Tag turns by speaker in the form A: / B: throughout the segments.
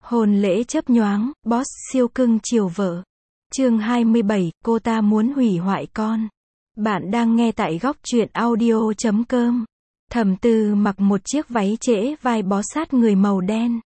A: Hôn lễ chớp nhoáng, boss siêu cưng chiều vợ. Chương 27, cô ta muốn hủy hoại con. Bạn đang nghe tại góc truyện audio.com. Thẩm Tư mặc một chiếc váy trễ vai bó sát người màu đen.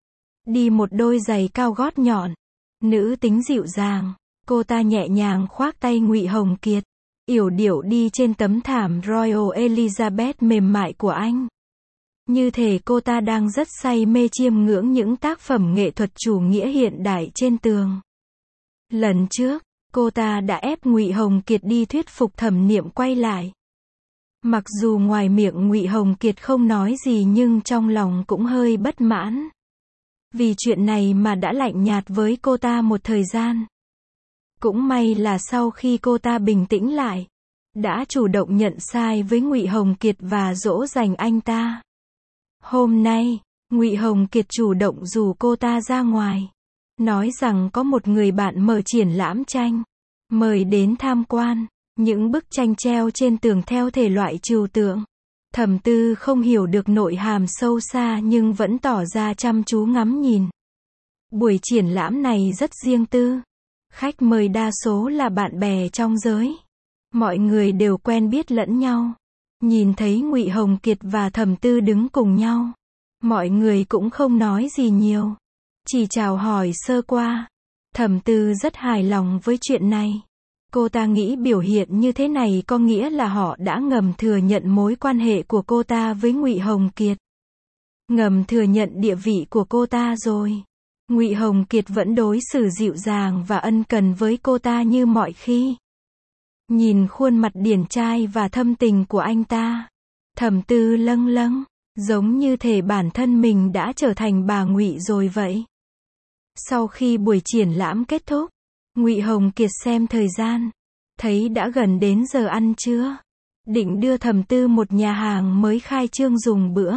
A: Đi một đôi giày cao gót nhọn. Nữ tính dịu dàng. Cô ta nhẹ nhàng khoác tay Ngụy Hồng Kiệt. Yểu điệu đi trên tấm thảm Royal Elizabeth mềm mại của anh. Như thể cô ta đang rất say mê chiêm ngưỡng những tác phẩm nghệ thuật chủ nghĩa hiện đại trên tường. Lần trước, cô ta đã ép Ngụy Hồng Kiệt đi thuyết phục Thẩm Niệm quay lại. Mặc dù ngoài miệng Ngụy Hồng Kiệt không nói gì nhưng trong lòng cũng hơi bất mãn. Vì chuyện này mà đã lạnh nhạt với cô ta một thời gian. Cũng may là sau khi cô ta bình tĩnh lại, đã chủ động nhận sai với Ngụy Hồng Kiệt và dỗ dành anh ta. Hôm nay, Ngụy Hồng Kiệt chủ động rủ cô ta ra ngoài. Nói rằng có một người bạn mở triển lãm tranh. Mời đến tham quan. Những bức tranh treo trên tường theo thể loại trừu tượng. Thẩm Tư không hiểu được nội hàm sâu xa nhưng vẫn tỏ ra chăm chú ngắm nhìn. Buổi triển lãm này rất riêng tư. Khách mời đa số là bạn bè trong giới. Mọi người đều quen biết lẫn nhau. Nhìn thấy Ngụy Hồng Kiệt và Thẩm Tư đứng cùng nhau, mọi người cũng không nói gì nhiều, chỉ chào hỏi sơ qua. Thẩm Tư rất hài lòng với chuyện này. Cô ta nghĩ biểu hiện như thế này có nghĩa là họ đã ngầm thừa nhận mối quan hệ của cô ta với Ngụy Hồng Kiệt. Ngầm thừa nhận địa vị của cô ta rồi. Ngụy Hồng Kiệt vẫn đối xử dịu dàng và ân cần với cô ta như mọi khi. Nhìn khuôn mặt điển trai và thâm tình của anh ta, Thẩm Tư lâng lâng, giống như thể bản thân mình đã trở thành bà Ngụy rồi vậy. Sau khi buổi triển lãm kết thúc, Ngụy Hồng Kiệt xem thời gian, thấy đã gần đến giờ ăn trưa, định đưa Thẩm Tư một nhà hàng mới khai trương dùng bữa.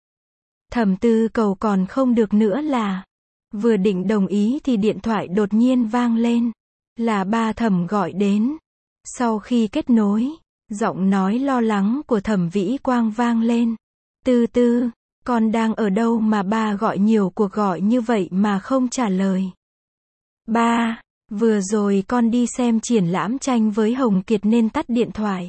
A: Thẩm Tư cầu còn không được nữa là, vừa định đồng ý thì điện thoại đột nhiên vang lên, là ba Thẩm gọi đến. Sau khi kết nối, giọng nói lo lắng của Thẩm Vĩ Quang vang lên. Tư Tư, con đang ở đâu mà ba gọi nhiều cuộc gọi như vậy mà không trả lời? Ba, vừa rồi con đi xem triển lãm tranh với Hồng Kiệt nên tắt điện thoại.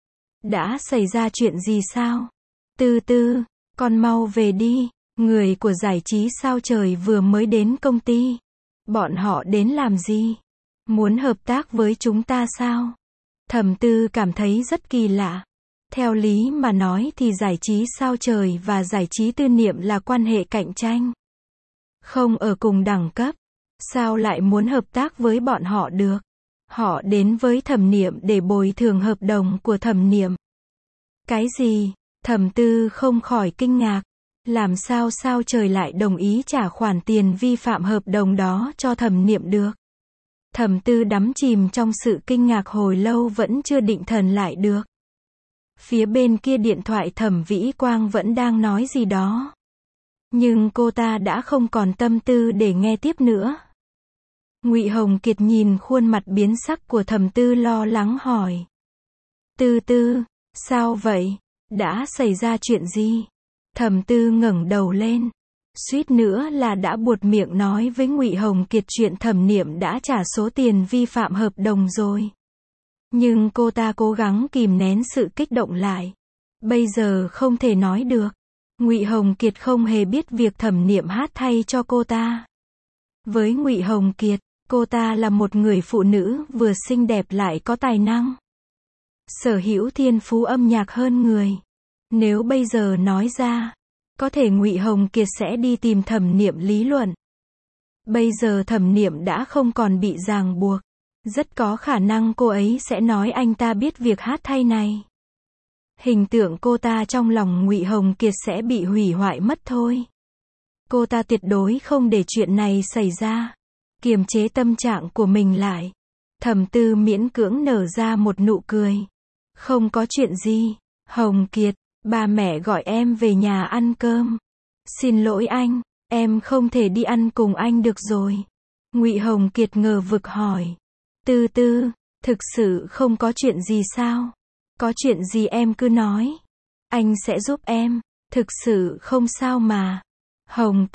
A: Đã xảy ra chuyện gì sao? Tư Tư, con mau về đi, người của giải trí Sao Trời vừa mới đến công ty. Bọn họ đến làm gì? Muốn hợp tác với chúng ta sao? Thẩm Tư cảm thấy rất kỳ lạ. Theo lý mà nói thì giải trí Sao Trời và giải trí Tư Niệm là quan hệ cạnh tranh. Không ở cùng đẳng cấp. Sao lại muốn hợp tác với bọn họ được? Họ đến với Thẩm Niệm để bồi thường hợp đồng của Thẩm Niệm. Cái gì? Thẩm Tư không khỏi kinh ngạc. Làm sao Sao Trời lại đồng ý trả khoản tiền vi phạm hợp đồng đó cho Thẩm Niệm được? Thẩm Tư đắm chìm trong sự kinh ngạc hồi lâu vẫn chưa định thần lại được. Phía bên kia điện thoại Thẩm Vĩ Quang vẫn đang nói gì đó. Nhưng cô ta đã không còn tâm tư để nghe tiếp nữa. Ngụy Hồng Kiệt nhìn khuôn mặt biến sắc của Thẩm Tư lo lắng hỏi. Tư Tư, sao vậy? Đã xảy ra chuyện gì? Thẩm Tư ngẩng đầu lên. Suýt nữa là đã buột miệng nói với Ngụy Hồng Kiệt chuyện Thẩm Niệm đã trả số tiền vi phạm hợp đồng rồi. Nhưng cô ta cố gắng kìm nén sự kích động lại. Bây giờ không thể nói được. Ngụy Hồng Kiệt không hề biết việc Thẩm Niệm hát thay cho cô ta. Với Ngụy Hồng Kiệt, cô ta là một người phụ nữ vừa xinh đẹp lại có tài năng. Sở hữu thiên phú âm nhạc hơn người. Nếu bây giờ nói ra, có thể Ngụy Hồng Kiệt sẽ đi tìm Thẩm Niệm lý luận. Bây giờ Thẩm Niệm đã không còn bị ràng buộc. Rất có khả năng cô ấy sẽ nói anh ta biết việc hát thay này. Hình tượng cô ta trong lòng Ngụy Hồng Kiệt sẽ bị hủy hoại mất thôi. Cô ta tuyệt đối không để chuyện này xảy ra. Kiềm chế tâm trạng của mình lại. Thẩm Tư miễn cưỡng nở ra một nụ cười. Không có chuyện gì. Hồng Kiệt, ba mẹ gọi em về nhà ăn cơm. Xin lỗi anh, em không thể đi ăn cùng anh được rồi. Ngụy Hồng Kiệt ngờ vực hỏi. Tư Tư, thực sự không có chuyện gì sao? Có chuyện gì em cứ nói. Anh sẽ giúp em, thực sự không sao mà. Hồng Kiệt,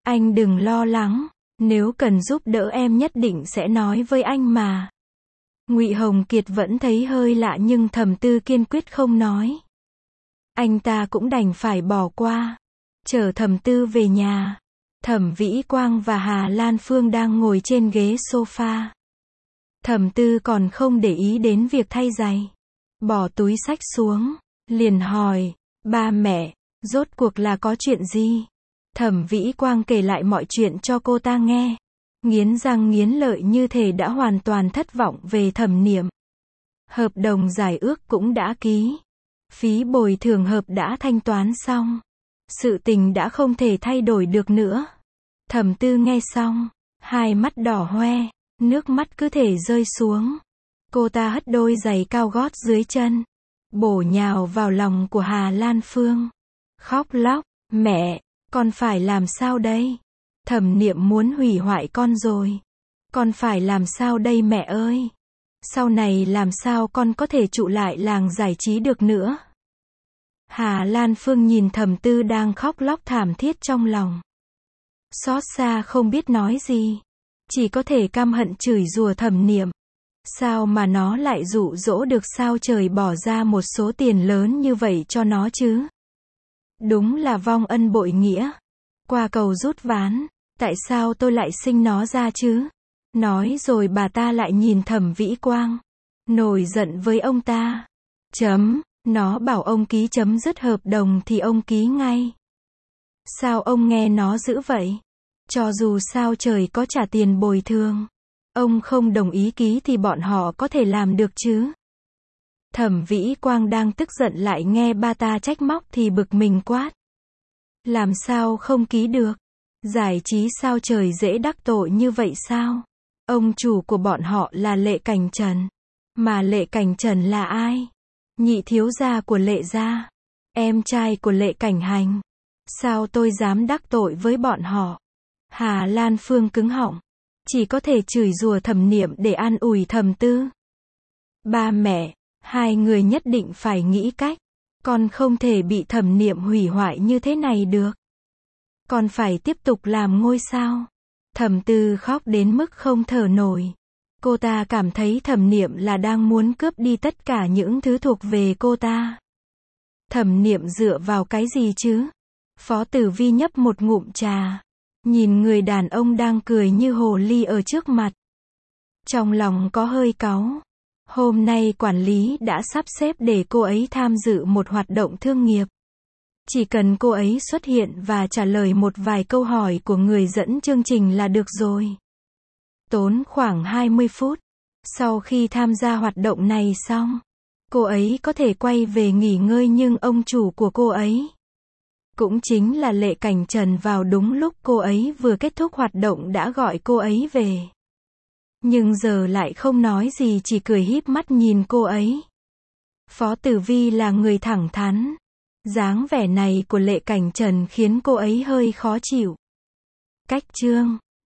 A: Anh đừng lo lắng, nếu cần giúp đỡ em nhất định sẽ nói với anh mà. Ngụy Hồng Kiệt vẫn thấy hơi lạ nhưng Thẩm Tư kiên quyết không nói. Anh ta cũng đành phải bỏ qua. Chở Thẩm Tư về nhà. Thẩm Vĩ Quang và Hà Lan Phương đang ngồi trên ghế sofa. Thẩm Tư còn không để ý đến việc thay giày. Bỏ túi xách xuống, liền hỏi, ba mẹ, rốt cuộc là có chuyện gì? Thẩm Vĩ Quang kể lại mọi chuyện cho cô ta nghe. Nghiến răng nghiến lợi như thể đã hoàn toàn thất vọng về Thẩm Niệm. Hợp đồng giải ước cũng đã ký. Phí bồi thường hợp đã thanh toán xong. Sự tình đã không thể thay đổi được nữa. Thẩm Tư nghe xong, hai mắt đỏ hoe, nước mắt cứ thể rơi xuống. Cô ta hất đôi giày cao gót dưới chân, bổ nhào vào lòng của Hà Lan Phương. Khóc lóc, mẹ, con phải làm sao đây? Thẩm Niệm muốn hủy hoại con rồi. Con phải làm sao đây mẹ ơi? Sau này làm sao con có thể trụ lại làng giải trí được nữa? Hà Lan Phương nhìn Thẩm Tư đang khóc lóc thảm thiết trong lòng. Xót xa không biết nói gì. Chỉ có thể căm hận chửi rủa Thẩm Niệm. Sao mà nó lại dụ dỗ được sao trời bỏ ra một số tiền lớn như vậy cho nó chứ? Đúng là vong ân bội nghĩa. Qua cầu rút ván. Tại sao tôi lại sinh nó ra chứ? Nói rồi bà ta lại nhìn Thẩm Vĩ Quang. Nổi giận với ông ta. Nó bảo ông ký chấm dứt hợp đồng thì ông ký ngay. Sao ông nghe nó dữ vậy? Cho dù sao trời có trả tiền bồi thường. Ông không đồng ý ký thì bọn họ có thể làm được chứ? Thẩm Vĩ Quang đang tức giận lại nghe ba ta trách móc thì bực mình quát. Làm sao không ký được? Giải trí sao trời dễ đắc tội như vậy sao? Ông chủ của bọn họ là Lệ Cảnh Trần. Mà Lệ Cảnh Trần là ai? Nhị thiếu gia của Lệ gia. Em trai của Lệ Cảnh Hành. Sao tôi dám đắc tội với bọn họ? Hà Lan Phương cứng họng. Chỉ có thể chửi rủa Thẩm Niệm để an ủi Thẩm Tư. Ba mẹ, hai người nhất định phải nghĩ cách. Con không thể bị Thẩm Niệm hủy hoại như thế này được. Con phải tiếp tục làm ngôi sao. Thẩm Tư khóc đến mức không thở nổi. Cô ta cảm thấy Thẩm Niệm là đang muốn cướp đi tất cả những thứ thuộc về cô ta. Thẩm Niệm dựa vào cái gì chứ? Phó Tử Vi nhấp một ngụm trà. Nhìn người đàn ông đang cười như hồ ly ở trước mặt. Trong lòng có hơi cáu. Hôm nay quản lý đã sắp xếp để cô ấy tham dự một hoạt động thương nghiệp. Chỉ cần cô ấy xuất hiện và trả lời một vài câu hỏi của người dẫn chương trình là được rồi. Tốn khoảng 20 phút. Sau khi tham gia hoạt động này xong, cô ấy có thể quay về nghỉ ngơi nhưng ông chủ của cô ấy, cũng chính là Lệ Cảnh Trần vào đúng lúc cô ấy vừa kết thúc hoạt động đã gọi cô ấy về. Nhưng giờ lại không nói gì chỉ cười híp mắt nhìn cô ấy. Phó Tử Vi là người thẳng thắn. Dáng vẻ này của Lệ Cảnh Trần khiến cô ấy hơi khó chịu. Cách chương